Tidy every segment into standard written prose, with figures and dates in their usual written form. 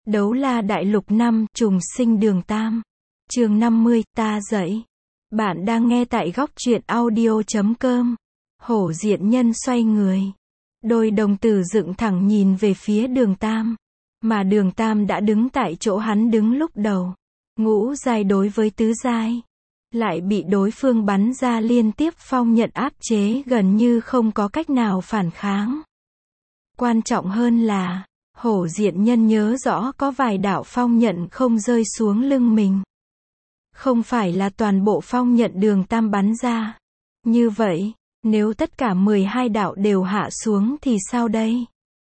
Đấu la đại lục 5, trùng sinh đường Tam. Chương 50, ta dậy. Bạn đang nghe tại góc truyện audio.com. Hổ diện nhân xoay người. Đôi đồng tử dựng thẳng nhìn về phía đường Tam. Mà đường Tam đã đứng tại chỗ hắn đứng lúc đầu. Ngũ giai đối với tứ giai. Lại bị đối phương bắn ra liên tiếp phong nhận áp chế, gần như không có cách nào phản kháng. Quan trọng hơn là, hổ diện nhân nhớ rõ có vài đạo phong nhận không rơi xuống lưng mình. Không phải là toàn bộ phong nhận đường Tam bắn ra. Như vậy, nếu tất cả 12 đạo đều hạ xuống thì sao đây?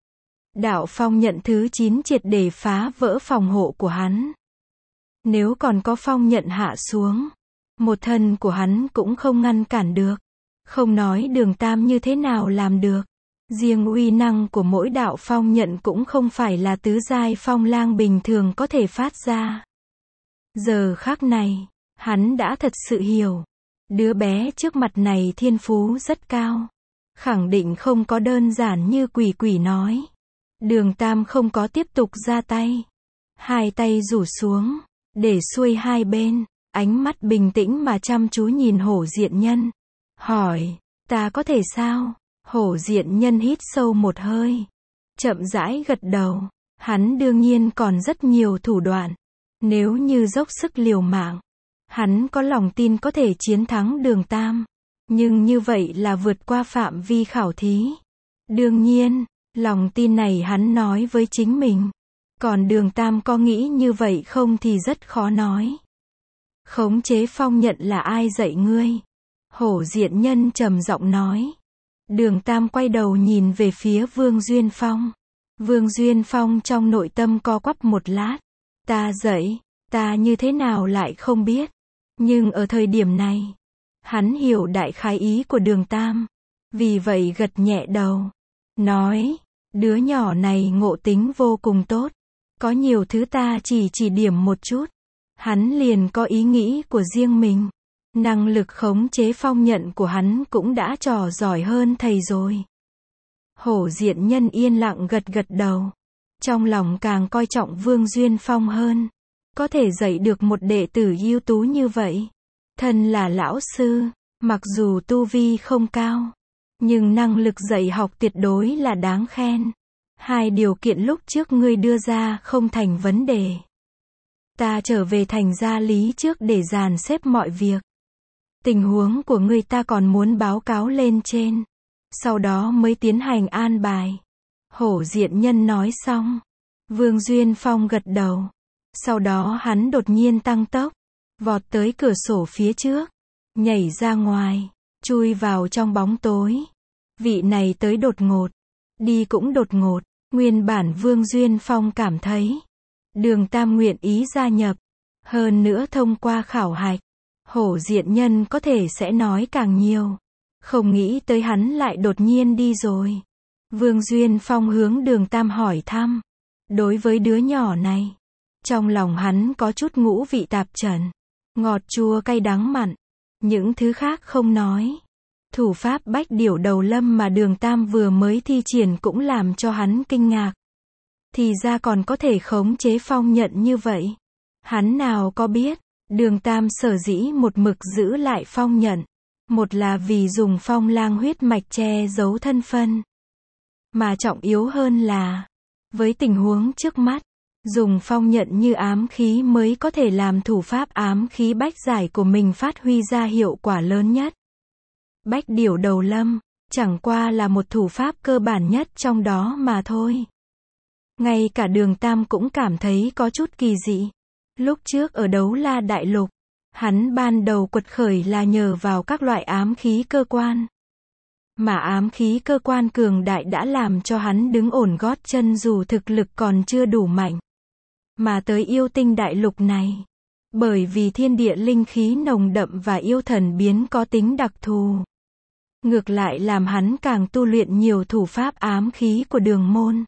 Đạo phong nhận thứ 9 triệt để phá vỡ phòng hộ của hắn. Nếu còn có phong nhận hạ xuống, một thân của hắn cũng không ngăn cản được. Không nói đường Tam như thế nào làm được. Riêng uy năng của mỗi đạo phong nhận cũng không phải là tứ giai phong lang bình thường có thể phát ra. Giờ khắc này, hắn đã thật sự hiểu. Đứa bé trước mặt này thiên phú rất cao. Khẳng định không có đơn giản như quỷ quỷ nói. Đường Tam không có tiếp tục ra tay. Hai tay rủ xuống, để xuôi hai bên, ánh mắt bình tĩnh mà chăm chú nhìn hổ diện nhân. Hỏi, ta có thể sao? Hổ diện nhân hít sâu một hơi. Chậm rãi gật đầu. Hắn đương nhiên còn rất nhiều thủ đoạn. Nếu như dốc sức liều mạng, hắn có lòng tin có thể chiến thắng đường Tam. Nhưng như vậy là vượt qua phạm vi khảo thí. Đương nhiên, lòng tin này hắn nói với chính mình. Còn đường Tam có nghĩ như vậy không thì rất khó nói. Khống chế phong nhận là ai dạy ngươi? Hổ diện nhân trầm giọng nói. Đường Tam quay đầu nhìn về phía Vương Duyên Phong. Vương Duyên Phong trong nội tâm co quắp một lát. Ta dậy, ta như thế nào lại không biết. Nhưng ở thời điểm này, hắn hiểu đại khái ý của đường Tam. Vì vậy gật nhẹ đầu. Nói, đứa nhỏ này ngộ tính vô cùng tốt. Có nhiều thứ ta chỉ điểm một chút. Hắn liền có ý nghĩ của riêng mình. Năng lực khống chế phong nhận của hắn cũng đã trò giỏi hơn thầy rồi. Hổ diện nhân yên lặng gật đầu. Trong lòng càng coi trọng Vương Duyên Phong hơn. Có thể dạy được một đệ tử ưu tú như vậy. Thân là lão sư, mặc dù tu vi không cao, nhưng năng lực dạy học tuyệt đối là đáng khen. Hai điều kiện lúc trước ngươi đưa ra không thành vấn đề. Ta trở về thành gia lý trước để dàn xếp mọi việc. Tình huống của ngươi ta còn muốn báo cáo lên trên. Sau đó mới tiến hành an bài. Hổ diện nhân nói xong. Vương Duyên Phong gật đầu. Sau đó hắn đột nhiên tăng tốc. Vọt tới cửa sổ phía trước. Nhảy ra ngoài. Chui vào trong bóng tối. Vị này tới đột ngột. Đi cũng đột ngột. Nguyên bản Vương Duyên Phong cảm thấy. Đường Tam nguyện ý gia nhập. Hơn nữa thông qua khảo hạch. Hổ diện nhân có thể sẽ nói càng nhiều. Không nghĩ tới hắn lại đột nhiên đi rồi. Vương Duyên Phong hướng đường Tam hỏi thăm. Đối với đứa nhỏ này, trong lòng hắn có chút ngũ vị tạp trần. Ngọt chua cay đắng mặn. Những thứ khác không nói. Thủ pháp bách điểu đầu lâm mà đường Tam vừa mới thi triển cũng làm cho hắn kinh ngạc. Thì ra còn có thể khống chế phong nhận như vậy. Hắn nào có biết. Đường Tam sở dĩ một mực giữ lại phong nhận. Một là vì dùng phong lang huyết mạch che giấu thân phân. Mà trọng yếu hơn là, với tình huống trước mắt, dùng phong nhận như ám khí mới có thể làm thủ pháp ám khí bách giải của mình phát huy ra hiệu quả lớn nhất. Bách điểu đầu lâm, chẳng qua là một thủ pháp cơ bản nhất trong đó mà thôi. Ngay cả đường Tam cũng cảm thấy có chút kỳ dị. Lúc trước ở đấu la đại lục, hắn ban đầu quật khởi là nhờ vào các loại ám khí cơ quan. Mà ám khí cơ quan cường đại đã làm cho hắn đứng ổn gót chân dù thực lực còn chưa đủ mạnh. Mà tới yêu tinh đại lục này, bởi vì thiên địa linh khí nồng đậm và yêu thần biến có tính đặc thù. Ngược lại làm hắn càng tu luyện nhiều thủ pháp ám khí của đường môn.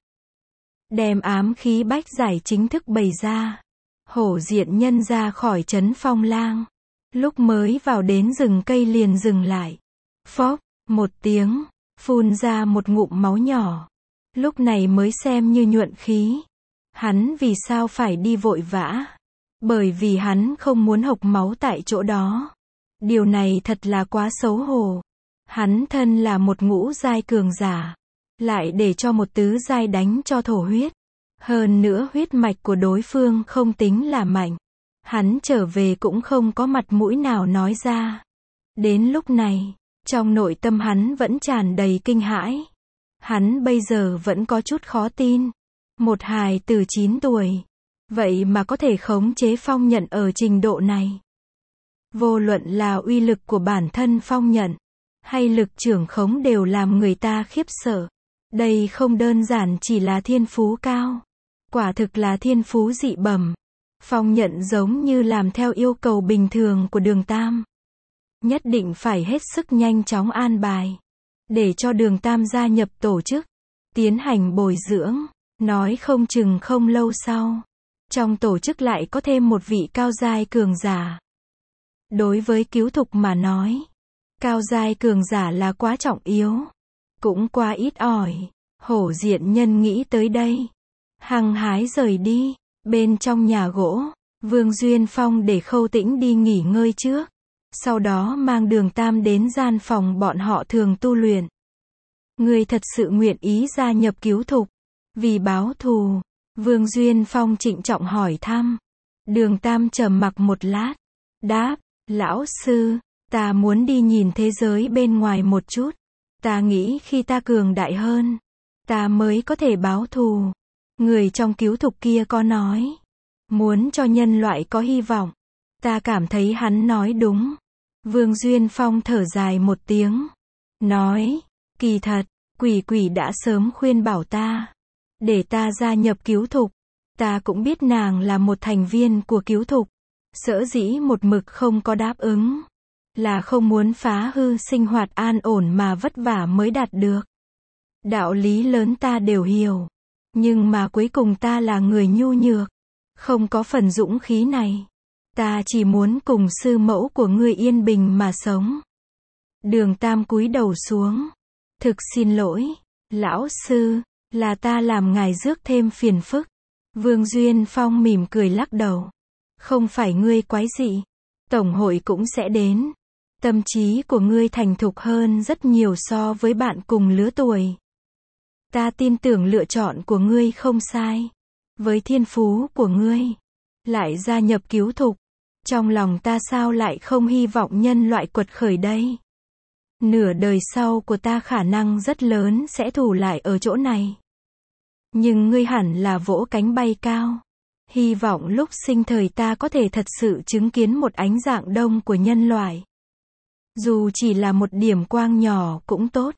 Đem ám khí bách giải chính thức bày ra. Hổ diện nhân ra khỏi trấn phong lang. Lúc mới vào đến rừng cây liền dừng lại. Phốc, một tiếng, phun ra một ngụm máu nhỏ. Lúc này mới xem như nhuận khí. Hắn vì sao phải đi vội vã? Bởi vì hắn không muốn hộc máu tại chỗ đó. Điều này thật là quá xấu hổ. Hắn thân là một ngũ giai cường giả, lại để cho một tứ giai đánh cho thổ huyết. Hơn nữa huyết mạch của đối phương không tính là mạnh. Hắn trở về cũng không có mặt mũi nào nói ra. Đến lúc này, trong nội tâm hắn vẫn tràn đầy kinh hãi. Hắn bây giờ vẫn có chút khó tin. Một hài tử 9 tuổi, vậy mà có thể khống chế phong nhận ở trình độ này. Vô luận là uy lực của bản thân phong nhận, hay lực trưởng khống đều làm người ta khiếp sợ. Đây không đơn giản chỉ là thiên phú cao. Quả thực là thiên phú dị bẩm. Phong nhận giống như làm theo yêu cầu bình thường của Đường Tam. Nhất định phải hết sức nhanh chóng an bài. Để cho Đường Tam gia nhập tổ chức. Tiến hành bồi dưỡng. Nói không chừng không lâu sau. Trong tổ chức lại có thêm một vị cao giai cường giả. Đối với Cứu Thục mà nói. Cao giai cường giả là quá trọng yếu. Cũng quá ít ỏi. Hổ Diện Nhân nghĩ tới đây. Hăng hái rời đi. Bên trong nhà gỗ, Vương Duyên Phong để Khâu Tĩnh đi nghỉ ngơi trước. Sau đó mang Đường Tam đến gian phòng bọn họ thường tu luyện. Ngươi thật sự nguyện ý gia nhập Cứu Thục. Vì báo thù, Vương Duyên Phong trịnh trọng hỏi thăm. Đường Tam trầm mặc một lát. Đáp, lão sư, ta muốn đi nhìn thế giới bên ngoài một chút. Ta nghĩ khi ta cường đại hơn, ta mới có thể báo thù. Người trong Cứu Thục kia có nói, muốn cho nhân loại có hy vọng. Ta cảm thấy hắn nói đúng. Vương Duyên Phong thở dài một tiếng. Nói, kỳ thật, quỷ quỷ đã sớm khuyên bảo ta. Để ta gia nhập Cứu Thục. Ta cũng biết nàng là một thành viên của Cứu Thục. Sở dĩ một mực không có đáp ứng. Là không muốn phá hư sinh hoạt an ổn mà vất vả mới đạt được. Đạo lý lớn ta đều hiểu. Nhưng mà cuối cùng ta là người nhu nhược. Không có phần dũng khí này. Ta chỉ muốn cùng sư mẫu của ngươi yên bình mà sống. Đường Tam cúi đầu xuống. Thực xin lỗi, lão sư, là ta làm ngài rước thêm phiền phức. Vương Duyên Phong mỉm cười lắc đầu. Không phải ngươi quái dị. Tổng hội cũng sẽ đến. Tâm trí của ngươi thành thục hơn rất nhiều so với bạn cùng lứa tuổi. Ta tin tưởng lựa chọn của ngươi không sai. Với thiên phú của ngươi, lại gia nhập Cứu Thục. Trong lòng ta sao lại không hy vọng nhân loại quật khởi đây. Nửa đời sau của ta khả năng rất lớn sẽ thủ lại ở chỗ này. Nhưng ngươi hẳn là vỗ cánh bay cao. Hy vọng lúc sinh thời ta có thể thật sự chứng kiến một ánh dạng đông của nhân loại. Dù chỉ là một điểm quang nhỏ cũng tốt.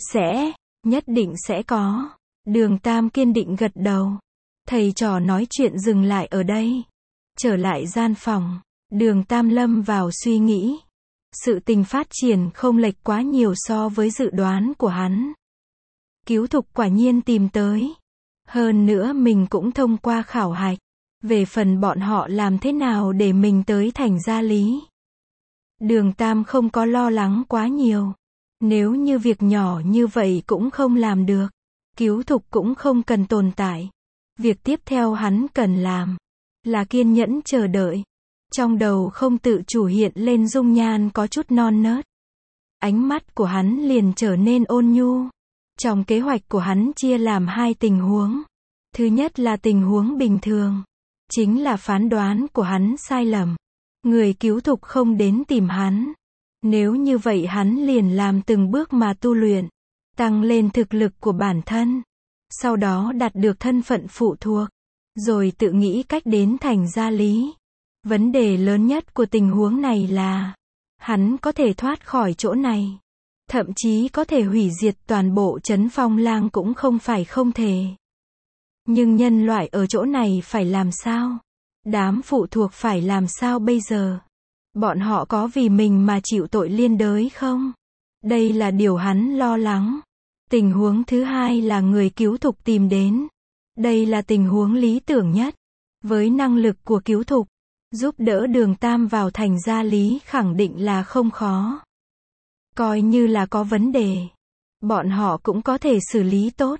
Nhất định sẽ có. Đường Tam kiên định gật đầu. Thầy trò nói chuyện dừng lại ở đây. Trở lại gian phòng, Đường Tam lâm vào suy nghĩ. Sự tình phát triển không lệch quá nhiều so với dự đoán của hắn. Cứu Thục quả nhiên tìm tới. Hơn nữa mình cũng thông qua khảo hạch. Về phần bọn họ làm thế nào để mình tới thành gia lý. Đường Tam không có lo lắng quá nhiều. Nếu như việc nhỏ như vậy cũng không làm được, Cứu Thục cũng không cần tồn tại. Việc tiếp theo hắn cần làm là kiên nhẫn chờ đợi. Trong đầu không tự chủ hiện lên dung nhan có chút non nớt. Ánh mắt của hắn liền trở nên ôn nhu. Trong kế hoạch của hắn chia làm hai tình huống. Thứ nhất là tình huống bình thường. Chính là phán đoán của hắn sai lầm. Người Cứu Thục không đến tìm hắn. Nếu như vậy hắn liền làm từng bước mà tu luyện. Tăng lên thực lực của bản thân. Sau đó đạt được thân phận phụ thuộc. Rồi tự nghĩ cách đến thành gia lý. Vấn đề lớn nhất của tình huống này là hắn có thể thoát khỏi chỗ này. Thậm chí có thể hủy diệt toàn bộ trấn Phong Lang cũng không phải không thể. Nhưng nhân loại ở chỗ này phải làm sao? Đám phụ thuộc phải làm sao bây giờ? Bọn họ có vì mình mà chịu tội liên đới không? Đây là điều hắn lo lắng. Tình huống thứ hai là người Cứu Thục tìm đến. Đây là tình huống lý tưởng nhất. Với năng lực của Cứu Thục, giúp đỡ Đường Tam vào thành gia lý khẳng định là không khó. Coi như là có vấn đề, bọn họ cũng có thể xử lý tốt.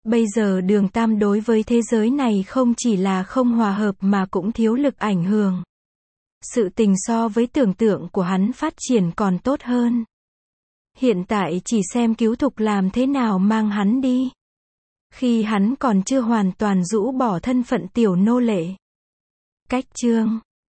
Bây giờ Đường Tam đối với thế giới này không chỉ là không hòa hợp mà cũng thiếu lực ảnh hưởng. Sự tình so với tưởng tượng của hắn phát triển còn tốt hơn. Hiện tại chỉ xem Cứu Thục làm thế nào mang hắn đi. Khi hắn còn chưa hoàn toàn rũ bỏ thân phận tiểu nô lệ. Cách chương